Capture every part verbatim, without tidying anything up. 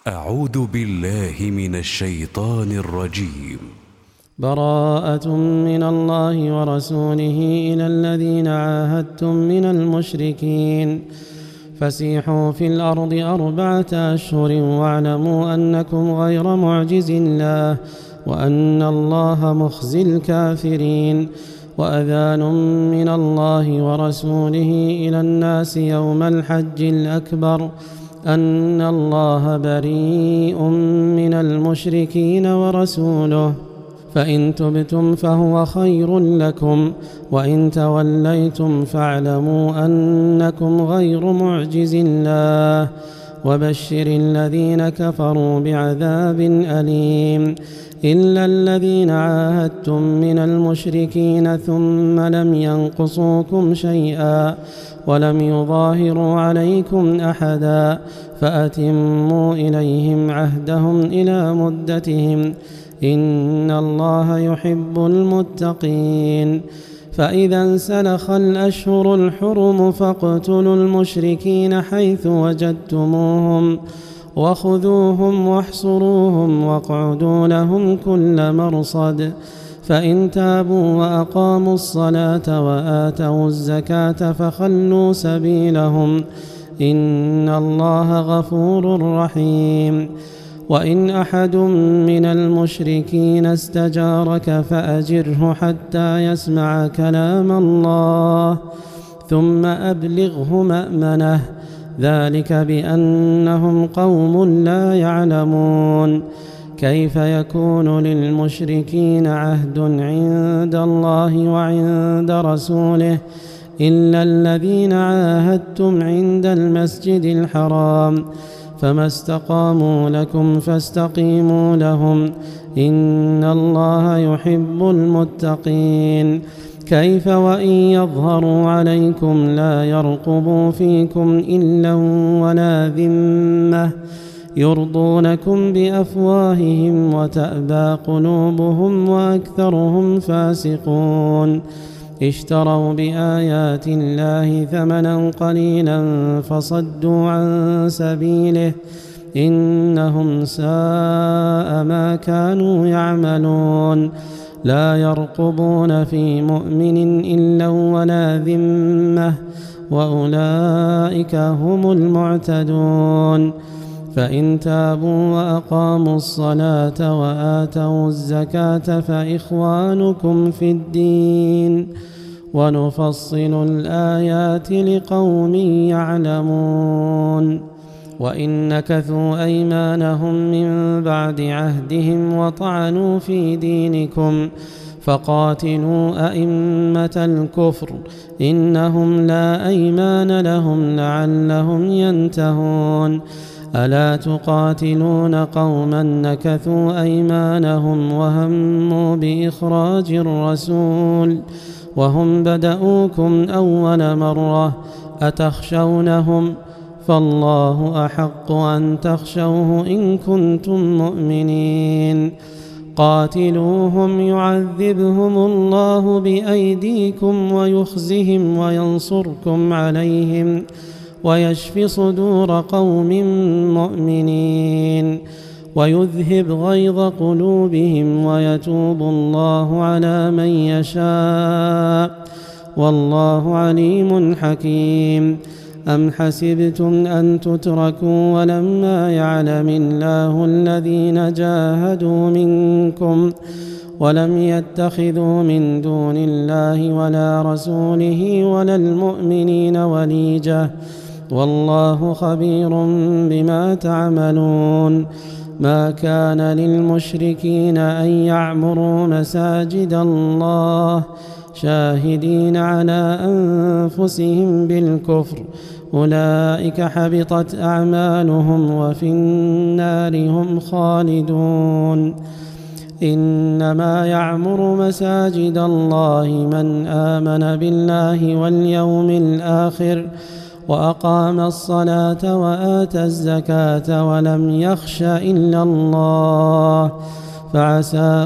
أعوذ بالله من الشيطان الرجيم. براءة من الله ورسوله إلى الذين عاهدتم من المشركين فسيحوا في الأرض أربعة أشهر واعلموا أنكم غير معجز الله وأن الله مخزي الكافرين. وأذان من الله ورسوله إلى الناس يوم الحج الأكبر أن الله بريء من المشركين ورسوله، فإن تبتم فهو خير لكم وإن توليتم فاعلموا أنكم غير معجز الله وبشر الذين كفروا بعذاب أليم. إلا الذين عاهدتم من المشركين ثم لم ينقصوكم شيئا ولم يظاهروا عليكم أحدا فأتموا إليهم عهدهم إلى مدتهم إن الله يحب المتقين. فإذا انسلخ الأشهر الحرم فاقتلوا المشركين حيث وجدتموهم وخذوهم واحصروهم واقعدوا لهم كل مرصد. فإن تابوا وأقاموا الصلاة وآتوا الزكاة فخلوا سبيلهم إن الله غفور رحيم. وإن أحد من المشركين استجارك فأجره حتى يسمع كلام الله ثم أبلغه مأمنه ذلك بأنهم قوم لا يعلمون. كيف يكون للمشركين عهد عند الله وعند رسوله إلا الذين عاهدتم عند المسجد الحرام فما استقاموا لكم فاستقيموا لهم إن الله يحب المتقين. كيف وإن يظهروا عليكم لا يرقبوا فيكم إلا ولا ذمة يرضونكم بأفواههم وتأبى قلوبهم وأكثرهم فاسقون. اشتروا بآيات الله ثمنا قليلا فصدوا عن سبيله إنهم ساء ما كانوا يعملون. لا يرقبون في مؤمن إلا ولا ذمة وأولئك هم المعتدون. فإن تابوا وأقاموا الصلاة وآتوا الزكاة فإخوانكم في الدين ونفصل الآيات لقوم يعلمون. وإن نكثوا أيمانهم من بعد عهدهم وطعنوا في دينكم فقاتلوا أئمة الكفر إنهم لا أيمان لهم لعلهم ينتهون. ألا تقاتلون قوما نكثوا أيمانهم وهموا بإخراج الرسول وهم بدؤوكم أول مرة أتخشونهم فالله أحق أن تخشوه إن كنتم مؤمنين. قاتلوهم يعذبهم الله بأيديكم ويخزهم وينصركم عليهم ويشف صدور قوم مؤمنين ويذهب غيظ قلوبهم ويتوب الله على من يشاء والله عليم حكيم. أم حسبتم أن تتركوا ولما يعلم الله الذين جاهدوا منكم ولم يتخذوا من دون الله ولا رسوله ولا المؤمنين وليجة والله خبير بما تعملون. ما كان للمشركين أن يعمروا مساجد الله شاهدين على أنفسهم بالكفر أولئك حبطت أعمالهم وفي النار هم خالدون. إنما يعمر مساجد الله من آمن بالله واليوم الآخر وأقام الصلاة وآتى الزكاة ولم يخش إلا الله فعسى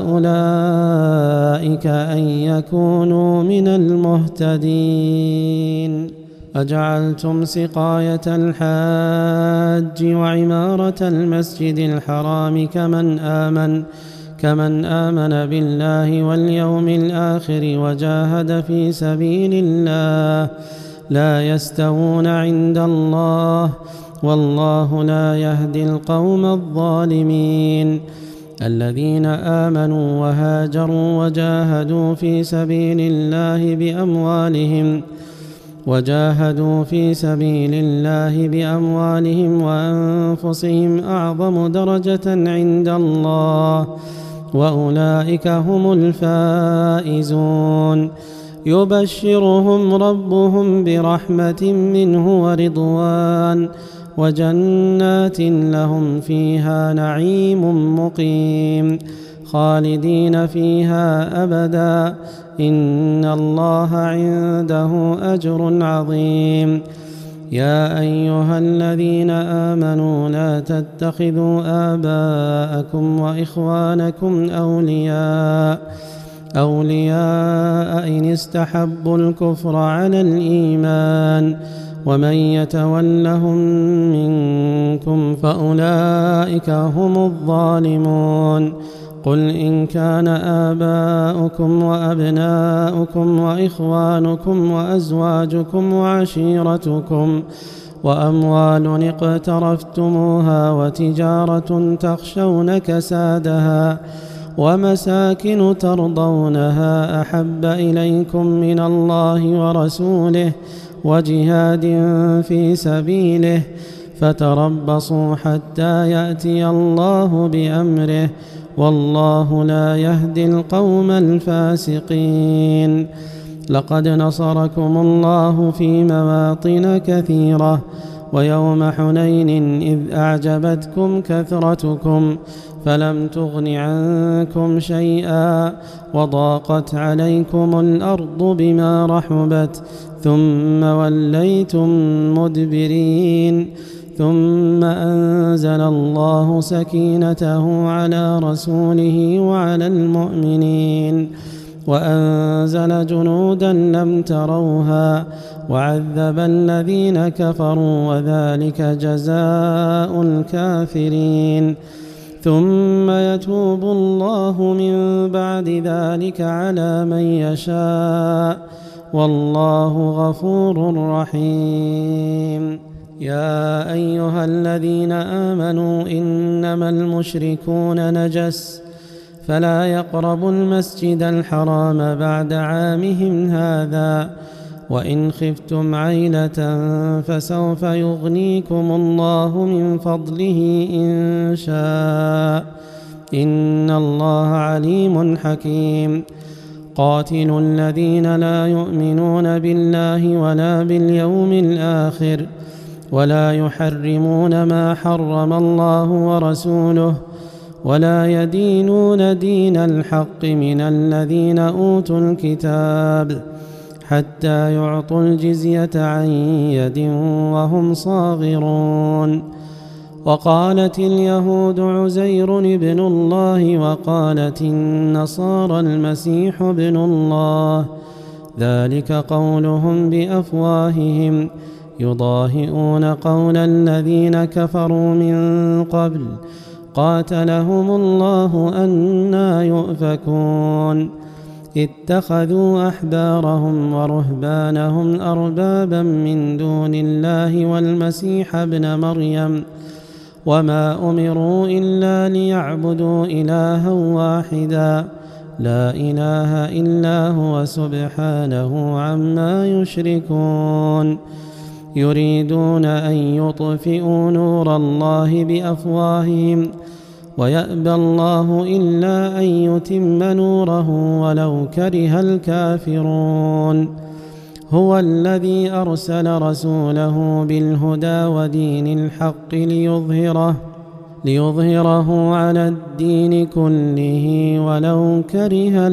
أولئك أن يكونوا من المهتدين. أجعلتم سقاية الحاج وعمارة المسجد الحرام كمن آمن كمن آمن بالله واليوم الآخر وجاهد في سبيل الله لا يستوون عند الله والله لا يهدي القوم الظالمين. الذين آمنوا وهاجروا وجاهدوا في سبيل الله بأموالهم وجاهدوا في سبيل الله بأموالهم وأنفسهم أعظم درجة عند الله وأولئك هم الفائزون. يبشرهم ربهم برحمة منه ورضوان وجنات لهم فيها نعيم مقيم خالدين فيها أبدا إن الله عنده أجر عظيم. يا أيها الذين آمنوا لا تتخذوا آباءكم وإخوانكم أولياء أولياء إن استحبوا الكفر على الإيمان ومن يتولهم منكم فأولئك هم الظالمون. قل إن كان آباؤكم وأبناؤكم وإخوانكم وأزواجكم وعشيرتكم وأموال اقترفتموها وتجارة تخشون كسادها ومساكن ترضونها أحب إليكم من الله ورسوله وجهاد في سبيله فتربصوا حتى يأتي الله بأمره والله لا يهدي القوم الفاسقين. لقد نصركم الله في مواطن كثيرة ويوم حنين إذ أعجبتكم كثرتكم فلم تغن عنكم شيئا وضاقت عليكم الأرض بما رحبت ثم وليتم مدبرين ثم أنزل الله سكينته على رسوله وعلى المؤمنين وأنزل جنودا لم تروها وعذب الذين كفروا وذلك جزاء الكافرين. ثم يتوب الله من بعد ذلك على من يشاء والله غفور رحيم. يا أيها الذين آمنوا إنما المشركون نجس فلا يقربوا المسجد الحرام بعد عامهم هذا وإن خفتم عيلة فسوف يغنيكم الله من فضله إن شاء إن الله عليم حكيم. قاتلوا الذين لا يؤمنون بالله ولا باليوم الآخر ولا يحرمون ما حرم الله ورسوله ولا يدينون دين الحق من الذين أوتوا الكتاب حتى يعطوا الجزية عن يد وهم صاغرون. وقالت اليهود عزير ابن الله وقالت النصارى المسيح ابن الله ذلك قولهم بأفواههم يضاهئون قول الذين كفروا من قبل قاتلهم الله أنى يؤفكون. اتخذوا أحبارهم ورهبانهم أربابا من دون الله والمسيح ابن مريم وما أمروا إلا ليعبدوا إلها واحدا لا إله إلا هو سبحانه عما يشركون. يريدون أن يطفئوا نور الله بأفواههم ويأبى الله إلا أن يتم نوره ولو كره الكافرون. هو الذي أرسل رسوله بالهدى ودين الحق ليظهره ليظهره على الدين كله ولو كره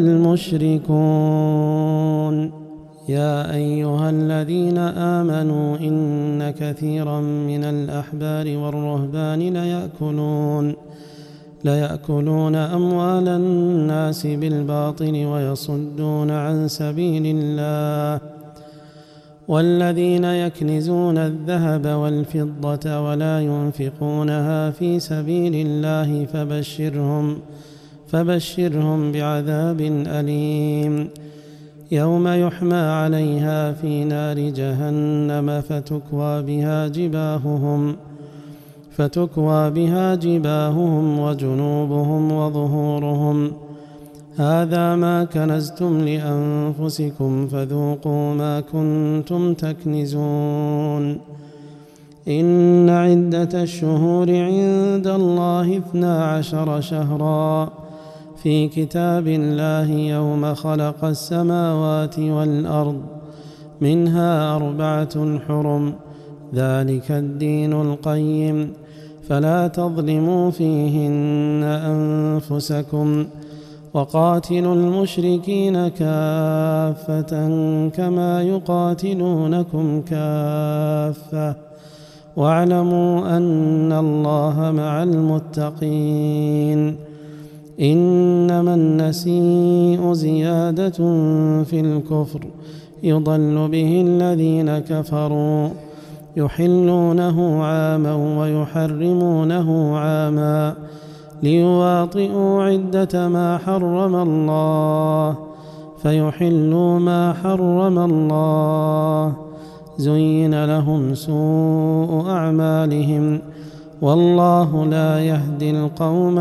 المشركون. يا أيها الذين آمنوا إن كثيرا من الأحبار والرهبان ليأكلون ليأكلون أموال الناس بالباطل ويصدون عن سبيل الله والذين يكنزون الذهب والفضة ولا ينفقونها في سبيل الله فبشرهم فبشرهم بعذاب أليم يوم يحمى عليها في نار جهنم فتكوى بها جباههم فتكوى بها جباههم وجنوبهم وظهورهم هذا ما كنزتم لأنفسكم فذوقوا ما كنتم تكنزون إن عدة الشهور عند الله اثنا عشر شهرا في كتاب الله يوم خلق السماوات والأرض منها أربعة حرم ذلك الدين القيم فلا تظلموا فيهن أنفسكم وقاتلوا المشركين كافة كما يقاتلونكم كافة واعلموا أن الله مع المتقين إنما النسيء زيادة في الكفر يضل به الذين كفروا يحلونه عاما ويحرمونه عاما ليواطئوا عدة ما حرم الله فيحلوا ما حرم الله زين لهم سوء أعمالهم والله لا يهدي القوم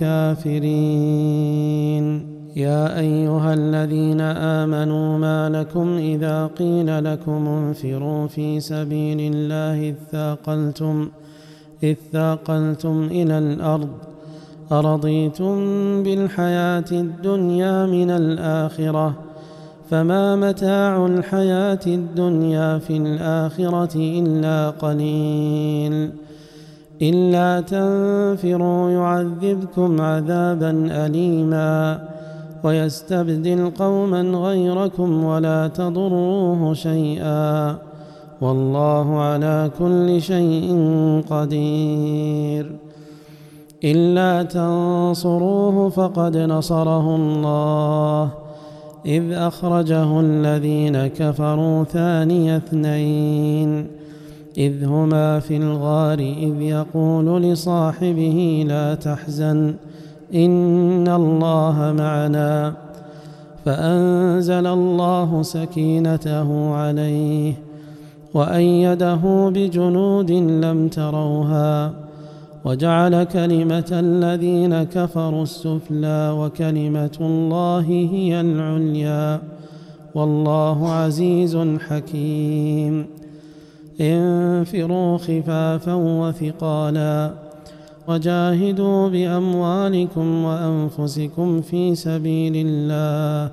الكافرين يا أيها الذين آمنوا ما لكم إذا قيل لكم انفروا في سبيل الله إذ ثاقلتم إذ ثاقلتم إلى الأرض أرضيتم بالحياة الدنيا من الآخرة فما متاع الحياة الدنيا في الآخرة إلا قليل إلا تنفروا يعذبكم عذابا أليما ويستبدل قوما غيركم ولا تضروه شيئا والله على كل شيء قدير إلا تنصروه فقد نصره الله إذ أخرجه الذين كفروا ثاني اثنين إذ هما في الغار إذ يقول لصاحبه لا تحزن إن الله معنا فأنزل الله سكينته عليه وأيده بجنود لم تروها وجعل كلمة الذين كفروا السفلى وكلمة الله هي العليا والله عزيز حكيم انفروا خفافا وثقالا وجاهدوا بأموالكم وأنفسكم في سبيل الله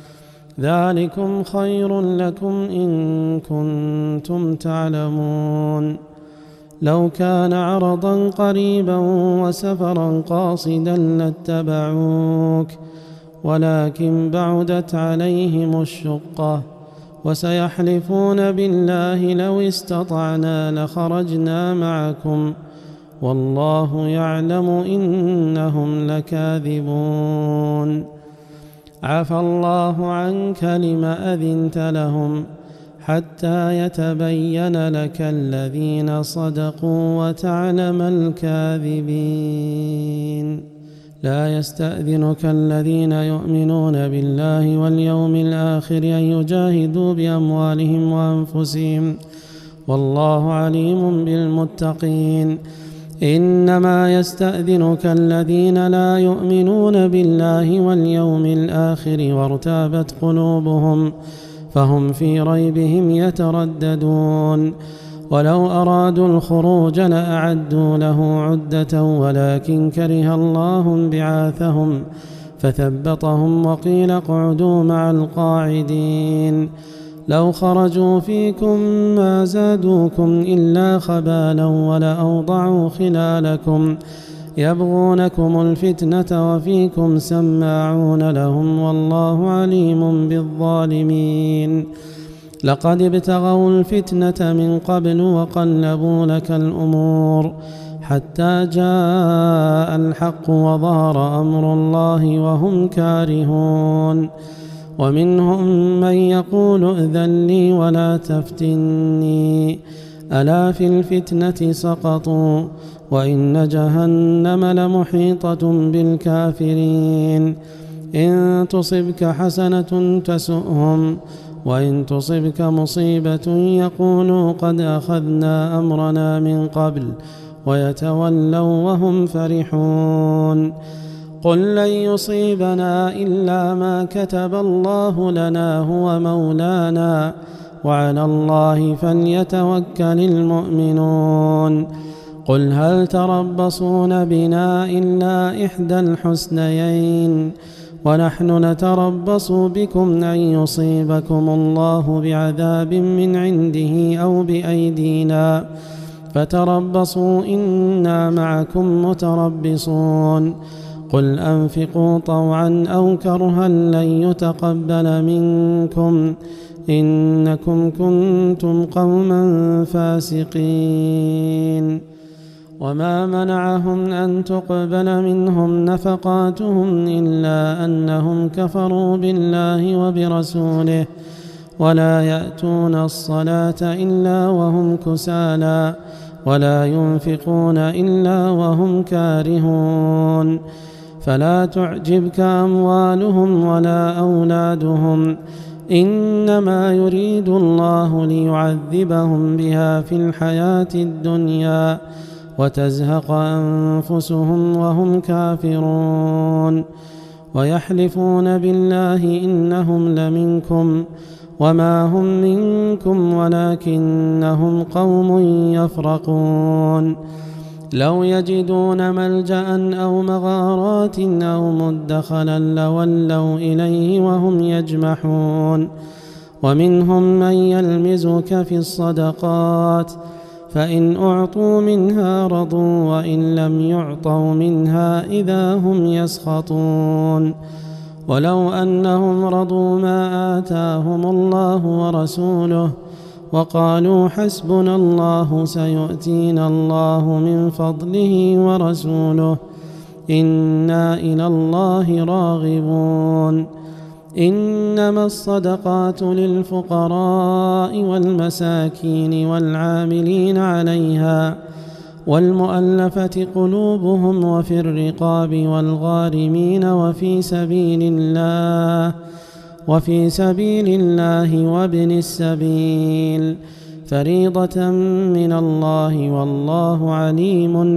ذلكم خير لكم إن كنتم تعلمون لو كان عرضا قريبا وسفرا قاصدا لاتبعوك ولكن بعدت عليهم الشقة وسيحلفون بالله لو استطعنا لخرجنا معكم والله يعلم إنهم لكاذبون عفى الله عنك لم أذنت لهم حتى يتبين لك الذين صدقوا وتعلم الكاذبين لا يستأذنك الذين يؤمنون بالله واليوم الآخر أن يجاهدوا بأموالهم وأنفسهم والله عليم بالمتقين إنما يستأذنك الذين لا يؤمنون بالله واليوم الآخر وارتابت قلوبهم فهم في ريبهم يترددون ولو أرادوا الخروج لأعدوا له عدة ولكن كره الله بعاثهم فثبطهم وقيل اقعدوا مع القاعدين لو خرجوا فيكم ما زادوكم إلا خبالا ولأوضعوا خلالكم يبغونكم الفتنة وفيكم سماعون لهم والله عليم بالظالمين لقد ابتغوا الفتنة من قبل وقلبوا لك الأمور حتى جاء الحق وظهر أمر الله وهم كارهون ومنهم من يقول ائذن لي ولا تفتني ألا في الفتنة سقطوا وإن جهنم لمحيطة بالكافرين إن تصبك حسنة تسؤهم وإن تصبك مصيبة يقولوا قد أخذنا أمرنا من قبل ويتولوا وهم فرحون قل لن يصيبنا إلا ما كتب الله لنا هو مولانا وعلى الله فليتوكل المؤمنون قل هل تربصون بنا إلا إحدى الحسنيين ونحن نتربص بكم أن يصيبكم الله بعذاب من عنده أو بأيدينا فتربصوا إنا معكم متربصون قل أنفقوا طوعا أو كرها لن يتقبل منكم إنكم كنتم قوما فاسقين وما منعهم أن تقبل منهم نفقاتهم إلا أنهم كفروا بالله وبرسوله ولا يأتون الصلاة إلا وهم كسالى ولا ينفقون إلا وهم كارهون فلا تعجبك أموالهم ولا أولادهم إنما يريد الله ليعذبهم بها في الحياة الدنيا وتزهق أنفسهم وهم كافرون ويحلفون بالله إنهم لمنكم وما هم منكم ولكنهم قوم يفرقون لو يجدون ملجأ أو مغارات أو مدخلا لولوا إليه وهم يجمحون ومنهم من يلمزك في الصدقات فإن أعطوا منها رضوا وإن لم يعطوا منها إذا هم يسخطون ولو أنهم رضوا ما آتاهم الله ورسوله وقالوا حسبنا الله سيؤتينا الله من فضله ورسوله إنا إلى الله راغبون إنما الصدقات للفقراء والمساكين والعاملين عليها والمؤلفة قلوبهم وفي الرقاب والغارمين وفي سبيل الله وفي سبيل الله وابن السبيل فريضة من الله والله عليم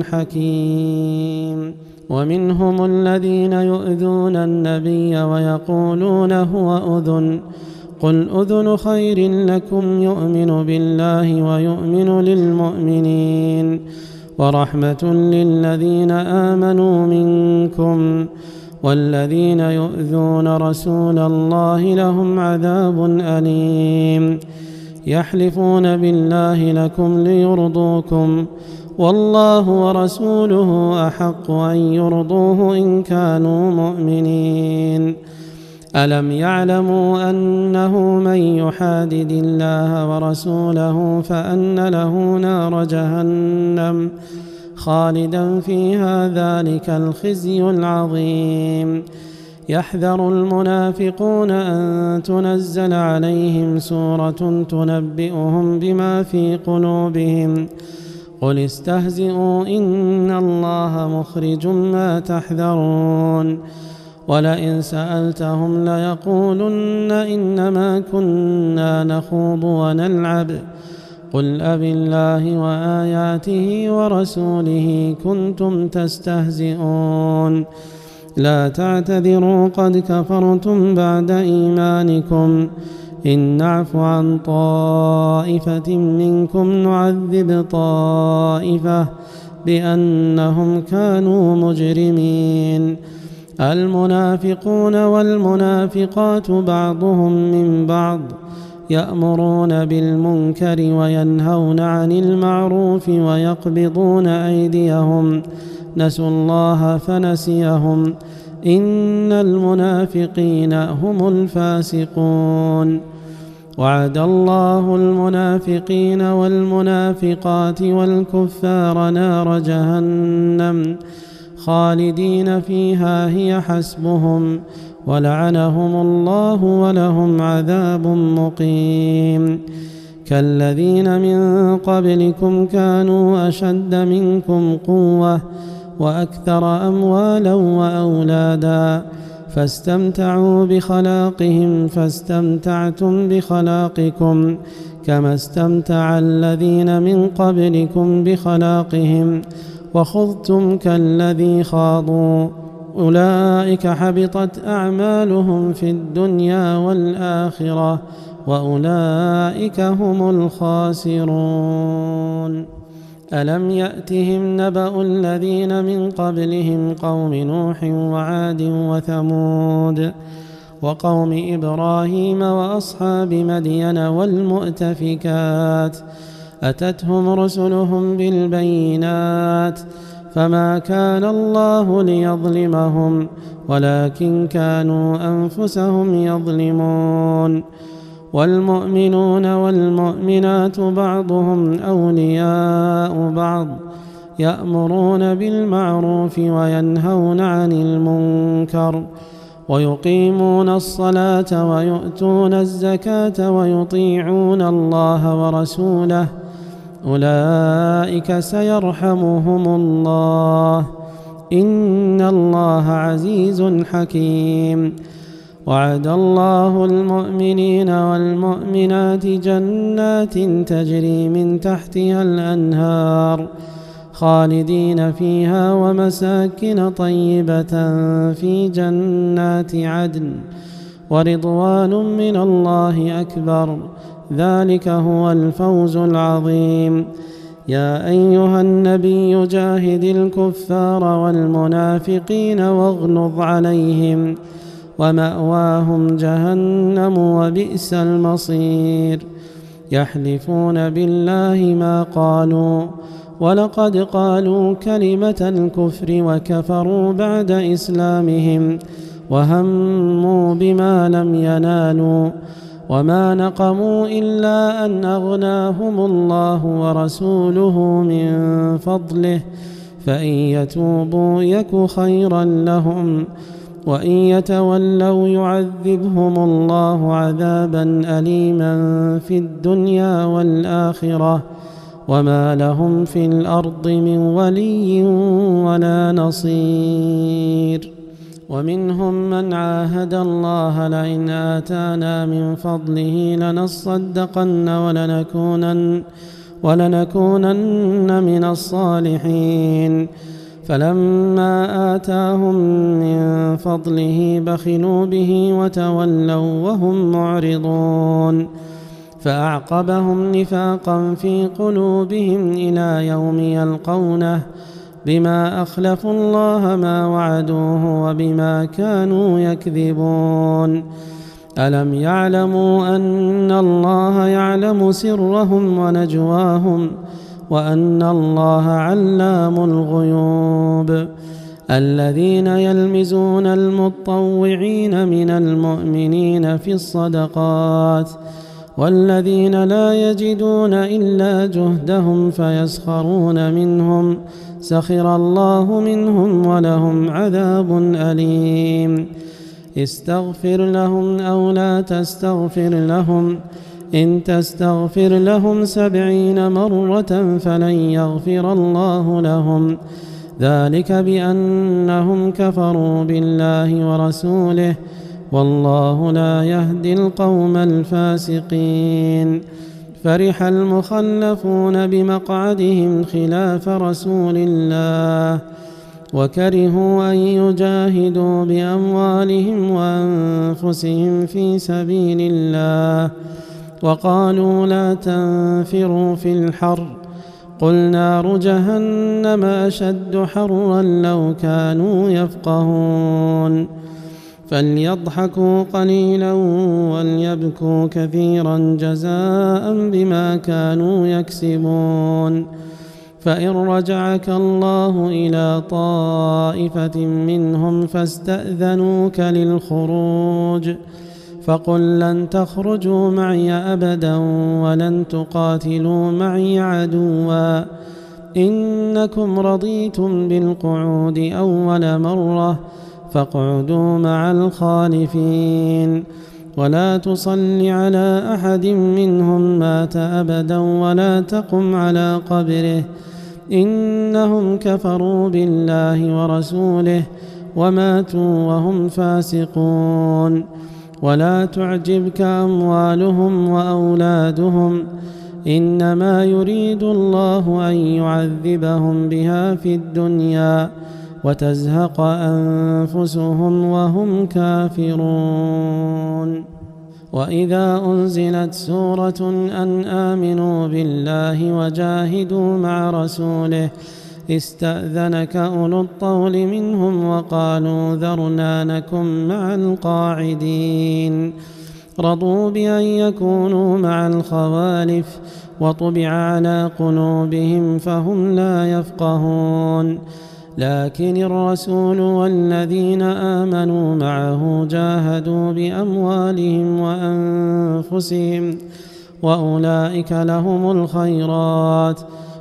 حكيم ومنهم الذين يؤذون النبي ويقولون هو أذن قل أذن خير لكم يؤمن بالله ويؤمن للمؤمنين ورحمة للذين آمنوا منكم والذين يؤذون رسول الله لهم عذاب أليم يحلفون بالله لكم ليرضوكم والله ورسوله أحق أن يرضوه إن كانوا مؤمنين ألم يعلموا أنه من يحادد الله ورسوله فأن له نار جهنم خالدا فيها ذلك الخزي العظيم يحذر المنافقون أن تنزل عليهم سورة تنبئهم بما في قلوبهم قل استهزئوا إن الله مخرج ما تحذرون ولئن سألتهم ليقولن إنما كنا نخوض ونلعب قل أبالله وآياته ورسوله كنتم تستهزئون لا تعتذروا قد كفرتم بعد إيمانكم إن نعف عن طائفة منكم نعذب طائفة بأنهم كانوا مجرمين المنافقون والمنافقات بعضهم من بعض يأمرون بالمنكر وينهون عن المعروف ويقبضون أيديهم نسوا الله فنسيهم إن المنافقين هم الفاسقون وعد الله المنافقين والمنافقات والكفار نار جهنم خالدين فيها هي حسبهم ولعنهم الله ولهم عذاب مقيم. كالذين من قبلكم كانوا أشد منكم قوة وأكثر أموالا وأولادا فاستمتعوا بخلاقهم فاستمتعتم بخلاقكم كما استمتع الذين من قبلكم بخلاقهم وخضتم كالذي خاضوا أولئك حبطت أعمالهم في الدنيا والآخرة وأولئك هم الخاسرون. ألم يأتهم نبأ الذين من قبلهم قوم نوح وعاد وثمود وقوم إبراهيم وأصحاب مدين والمؤتفكات أتتهم رسلهم بالبينات فما كان الله ليظلمهم ولكن كانوا أنفسهم يظلمون. والمؤمنون والمؤمنات بعضهم أولياء بعض يأمرون بالمعروف وينهون عن المنكر ويقيمون الصلاة ويؤتون الزكاة ويطيعون الله ورسوله أولئك سيرحمهم الله إن الله عزيز حكيم. وعد الله المؤمنين والمؤمنات جنات تجري من تحتها الأنهار خالدين فيها ومساكن طيبة في جنات عدن ورضوان من الله أكبر ذلك هو الفوز العظيم. يا أيها النبي جاهد الكفار والمنافقين واغلظ عليهم ومأواهم جهنم وبئس المصير. يحلفون بالله ما قالوا ولقد قالوا كلمة الكفر وكفروا بعد إسلامهم وهموا بما لم ينالوا وما نقموا إلا أن أغناهم الله ورسوله من فضله فإن يتوبوا يك خيرا لهم وإن يتولوا يعذبهم الله عذابا أليما في الدنيا والآخرة وما لهم في الأرض من ولي ولا نصير. ومنهم من عاهد الله لئن آتانا من فضله لنصدقن ولنكونن, ولنكونن من الصالحين فلما آتاهم من فضله بخلوا به وتولوا وهم معرضون فأعقبهم نفاقا في قلوبهم إلى يوم يلقونه بما أخلفوا الله ما وعدوه وبما كانوا يكذبون. ألم يعلموا أن الله يعلم سرهم ونجواهم وأن الله علام الغيوب. الذين يلمزون المطوعين من المؤمنين في الصدقات والذين لا يجدون إلا جهدهم فيسخرون منهم سخر الله منهم ولهم عذاب أليم. استغفر لهم أو لا تستغفر لهم إن تستغفر لهم سبعين مرة فلن يغفر الله لهم ذلك بأنهم كفروا بالله ورسوله والله لا يهدي القوم الفاسقين. فرح المخلفون بمقعدهم خلاف رسول الله وكرهوا أن يجاهدوا بأموالهم وأنفسهم في سبيل الله وقالوا لا تنفروا في الحر قل نار جهنم أشد حرا لو كانوا يفقهون. فليضحكوا قليلا وليبكوا كثيرا جزاء بما كانوا يكسبون. فإن رجعك الله إلى طائفة منهم فاستأذنوك للخروج فقل لن تخرجوا معي أبدا ولن تقاتلوا معي عدوا إنكم رضيتم بالقعود أول مرة فاقعدوا مع الخالفين ولا تصل على أحد منهم مات أبدا ولا تقم على قبره إنهم كفروا بالله ورسوله وماتوا وهم فاسقون ولا تعجبك أموالهم وأولادهم إنما يريد الله أن يعذبهم بها في الدنيا وتزهق أنفسهم وهم كافرون وإذا أنزلت سورة أن آمنوا بالله وجاهدوا مع رسوله استأذنك أولو الطول منهم وقالوا ذرنا نكن مع القاعدين رضوا بأن يكونوا مع الخوالف وطبع على قلوبهم فهم لا يفقهون لكن الرسول والذين آمنوا معه جاهدوا بأموالهم وأنفسهم وأولئك لهم الخيرات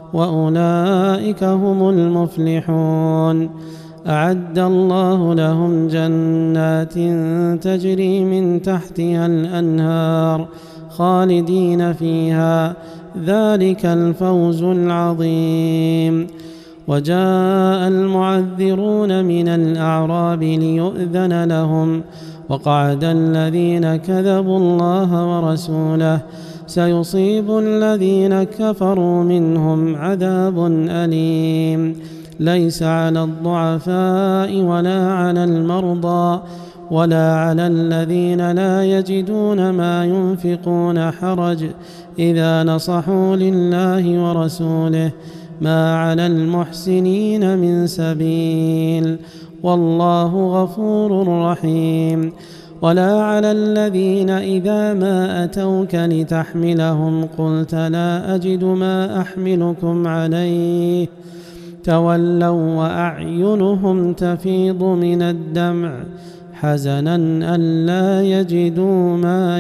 وأولئك هم المفلحون أعد الله لهم جنات تجري من تحتها الأنهار خالدين فيها ذلك الفوز العظيم وجاء المعذرون من الأعراب ليؤذن لهم وقعد الذين كذبوا الله ورسوله سيصيب الذين كفروا منهم عذاب أليم ليس على الضعفاء ولا على المرضى ولا على الذين لا يجدون ما ينفقون حرج إذا نصحوا لله ورسوله ما على المحسنين من سبيل والله غفور رحيم ولا على الذين إذا ما أتوك لتحملهم قلت لا أجد ما أحملكم عليه تولوا وأعينهم تفيض من الدمع حزنا ألا يجدوا ما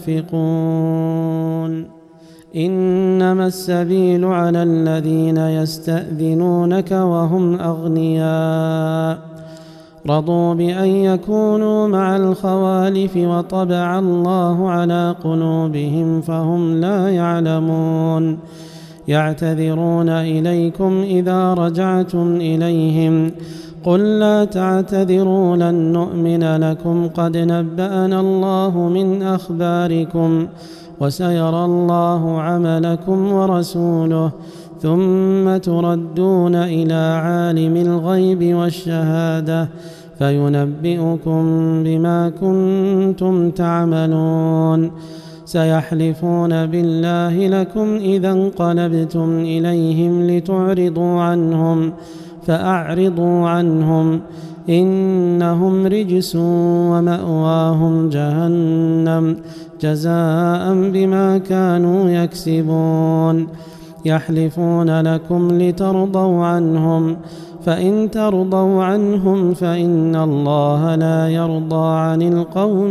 ينفقون إنما السبيل على الذين يستأذنونك وهم أغنياء رضوا بأن يكونوا مع الخوالف وطبع الله على قلوبهم فهم لا يعلمون يعتذرون إليكم إذا رجعتم إليهم قل لا تعتذروا لن نؤمن لكم قد نبأنا الله من أخباركم وسيرى الله عملكم ورسوله ثم تردون إلى عالم الغيب والشهادة فينبئكم بما كنتم تعملون سيحلفون بالله لكم إذا انقلبتم إليهم لتعرضوا عنهم فأعرضوا عنهم إنهم رجس ومأواهم جهنم جزاء بما كانوا يكسبون يحلفون لكم لترضوا عنهم فإن ترضوا عنهم فإن الله لا يرضى عن القوم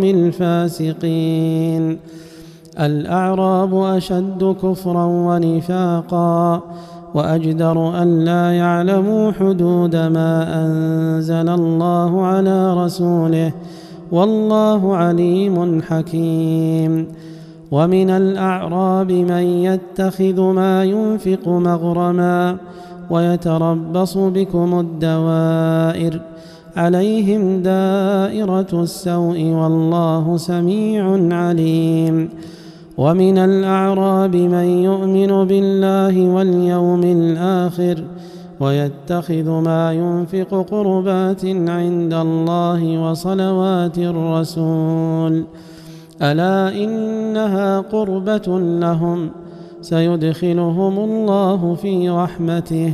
الفاسقين الأعراب أشد كفرا ونفاقا وأجدر أن لا يعلموا حدود ما أنزل الله على رسوله والله عليم حكيم ومن الأعراب من يتخذ ما ينفق مغرما ويتربص بكم الدوائر عليهم دائرة السوء والله سميع عليم ومن الأعراب من يؤمن بالله واليوم الآخر ويتخذ ما ينفق قربات عند الله وصلوات الرسول ألا إنها قربة لهم سيدخلهم الله في رحمته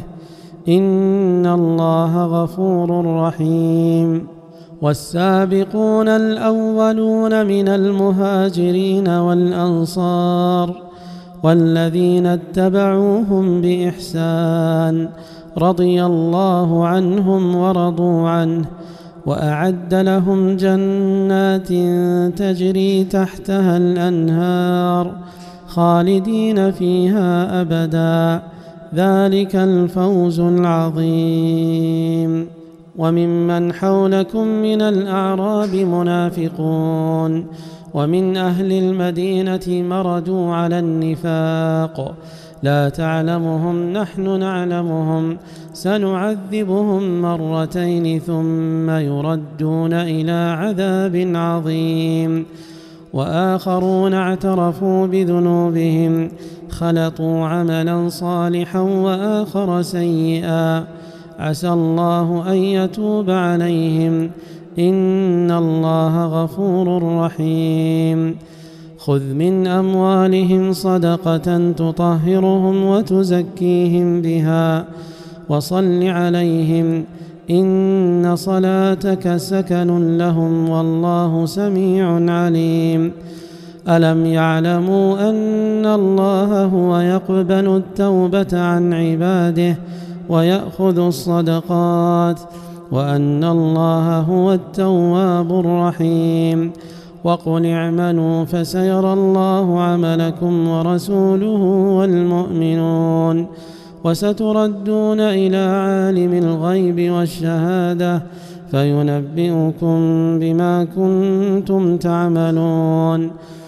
إن الله غفور رحيم والسابقون الأولون من المهاجرين والأنصار والذين اتبعوهم بإحسان رضي الله عنهم ورضوا عنه وأعد لهم جنات تجري تحتها الأنهار خالدين فيها أبدا ذلك الفوز العظيم وممن حولكم من الأعراب منافقون ومن أهل المدينة مردوا على النفاق لا تعلمهم نحن نعلمهم سنعذبهم مرتين ثم يردون إلى عذاب عظيم وآخرون اعترفوا بذنوبهم خلطوا عملا صالحا وآخر سيئا عسى الله أن يتوب عليهم إن الله غفور رحيم خذ من أموالهم صدقة تطهرهم وتزكيهم بها وصل عليهم إن صلاتك سكن لهم والله سميع عليم ألم يعلموا أن الله هو يقبل التوبة عن عباده ويأخذ الصدقات وأن الله هو التواب الرحيم وقل اعملوا فسيرى الله عملكم ورسوله والمؤمنون وستردون إلى عالم الغيب والشهادة فينبئكم بما كنتم تعملون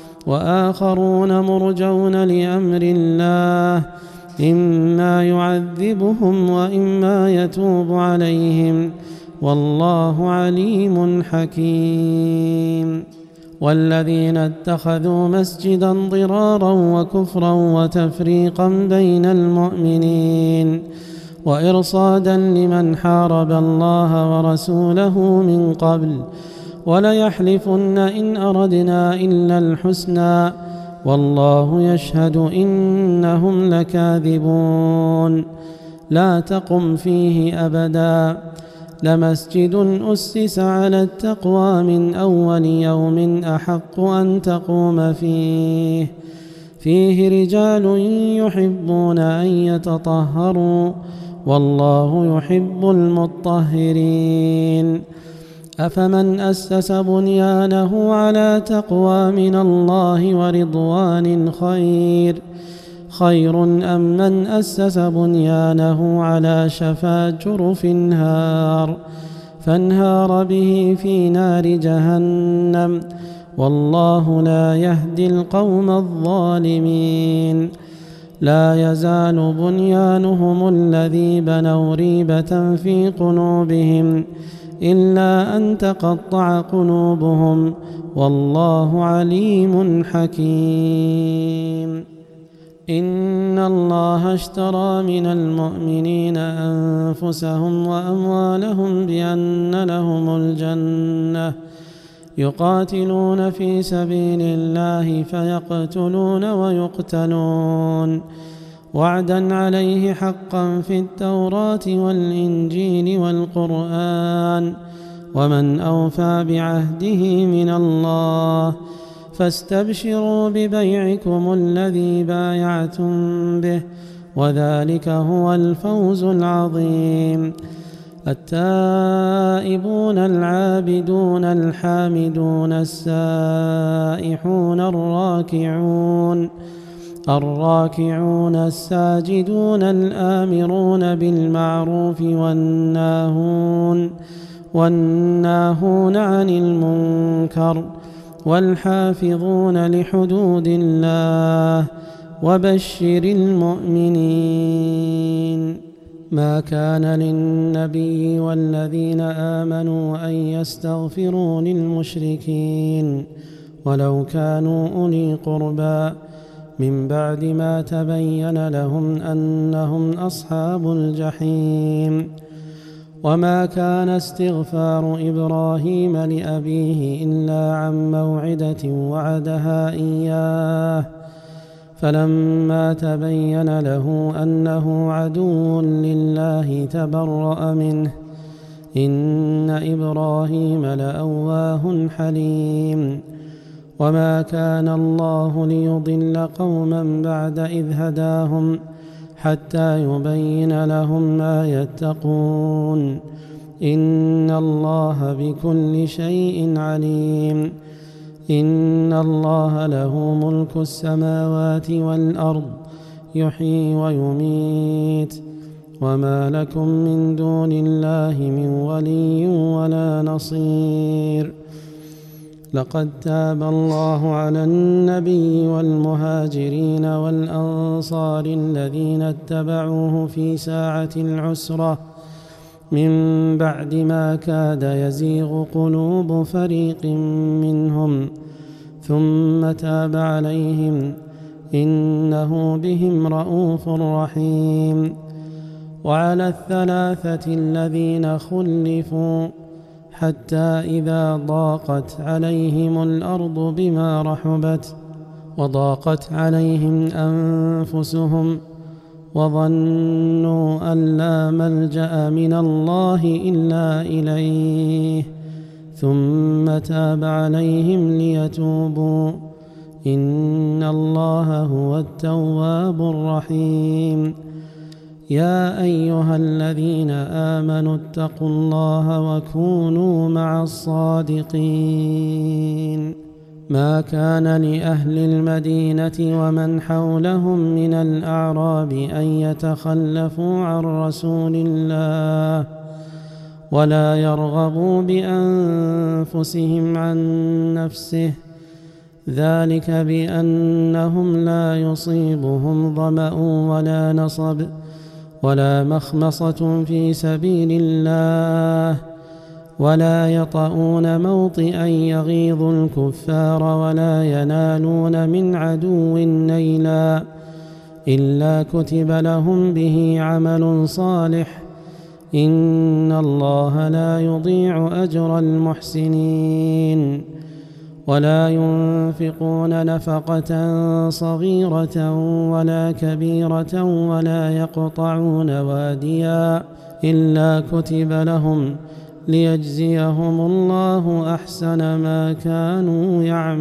وآخرون مرجون لأمر الله إما يعذبهم وإما يتوب عليهم والله عليم حكيم والذين اتخذوا مسجدا ضرارا وكفرا وتفريقا بين المؤمنين وإرصادا لمن حارب الله ورسوله من قبل وليحلفن إن أردنا إلا الحسنى والله يشهد إنهم لكاذبون لا تقم فيه أبدا لمسجد أسس على التقوى من أول يوم أحق أن تقوم فيه فيه رجال يحبون أن يتطهروا والله يحب المطهرين أفمن أسس بنيانه على تقوى من الله ورضوان خير خير أم من أسس بنيانه على شفا جرف هار فانهار به في نار جهنم والله لا يهدي القوم الظالمين لا يزال بنيانهم الذي بنوا ريبة في قلوبهم إلا أن تقطع قلوبهم والله عليم حكيم إن الله اشترى من المؤمنين أنفسهم وأموالهم بأن لهم الجنة يقاتلون في سبيل الله فيقتلون ويقتلون وعدا عليه حقا في التوراة والإنجيل والقرآن ومن أوفى بعهده من الله فاستبشروا ببيعكم الذي بايعتم به وذلك هو الفوز العظيم التائبون العابدون الحامدون السائحون الراكعون الراكعون الساجدون الآمرون بالمعروف والناهون والناهون عن المنكر والحافظون لحدود الله وبشر المؤمنين ما كان للنبي والذين آمنوا أن يستغفروا للمشركين ولو كانوا أولي قربى من بعد ما تبين لهم أنهم أصحاب الجحيم وما كان استغفار إبراهيم لأبيه إلا عن موعدة وعدها إياه فلما تبين له أنه عدو لله تبرأ منه إن إبراهيم لأواه حليم وما كان الله ليضل قوما بعد إذ هداهم حتى يبين لهم ما يتقون إن الله بكل شيء عليم إن الله له ملك السماوات والأرض يحيي ويميت وما لكم من دون الله من ولي ولا نصير. لقد تاب الله على النبي والمهاجرين والأنصار الذين اتبعوه في ساعة العسرة من بعد ما كاد يزيغ قلوب فريق منهم ثم تاب عليهم إنه بهم رءوف رحيم. وعلى الثلاثة الذين خلفوا حتى إذا ضاقت عليهم الأرض بما رحبت وضاقت عليهم أنفسهم وظنوا أن لا ملجأ من الله إلا إليه ثم تاب عليهم ليتوبوا إن الله هو التواب الرحيم. يا أيها الذين آمنوا اتقوا الله وكونوا مع الصادقين. ما كان لأهل المدينة ومن حولهم من الأعراب أن يتخلفوا عن رسول الله ولا يرغبوا بأنفسهم عن نفسه ذلك بأنهم لا يصيبهم ظمأ ولا نصب ولا مخمصة في سبيل الله ولا يطؤون موطئا يغيظ الكفار ولا ينالون من عدو نيلا إلا كتب لهم به عمل صالح إن الله لا يضيع أجر المحسنين. ولا ينفقون نفقة صغيرة ولا كبيرة ولا يقطعون واديا إلا كتب لهم ليجزيهم الله أحسن ما كانوا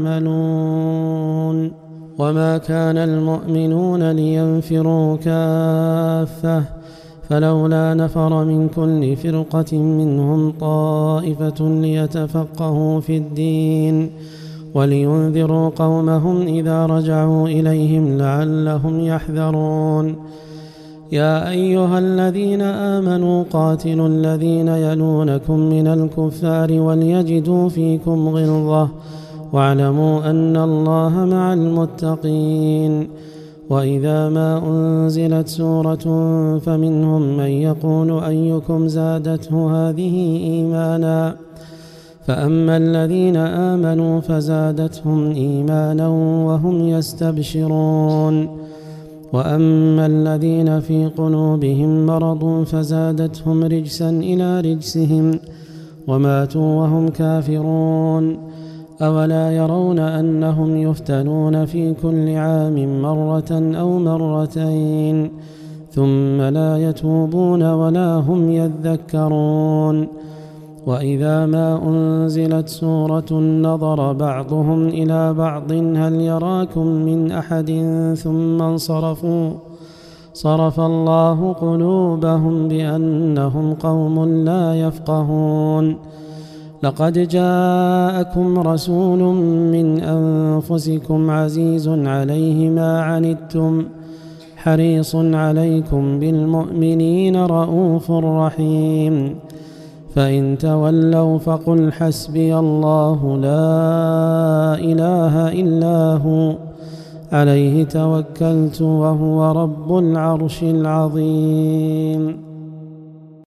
يعملون. وما كان المؤمنون لينفروا كافة فلولا نفر من كل فرقة منهم طائفة ليتفقهوا في الدين ولينذروا قومهم إذا رجعوا إليهم لعلهم يحذرون. يا أيها الذين آمنوا قاتلوا الذين يلونكم من الكفار وليجدوا فيكم غلظة واعلموا أن الله مع المتقين. وإذا ما أنزلت سورة فمنهم من يقول أيكم زادته هذه إيمانا فأما الذين آمنوا فزادتهم إيمانا وهم يستبشرون وأما الذين في قلوبهم مرض فزادتهم رجسا إلى رجسهم وماتوا وهم كافرون. أولا يرون أنهم يفتنون في كل عام مرة أو مرتين ثم لا يتوبون ولا هم يذكرون. وإذا ما أنزلت سورة نظر بعضهم إلى بعض هل يراكم من أحد ثم انصرفوا صرف الله قلوبهم بأنهم قوم لا يفقهون. لقد جاءكم رسول من أنفسكم عزيز عليه ما عنتم حريص عليكم بالمؤمنين رءوف رحيم. فإن تولوا فقل حسبي الله لا إله إلا هو عليه توكلت وهو رب العرش العظيم.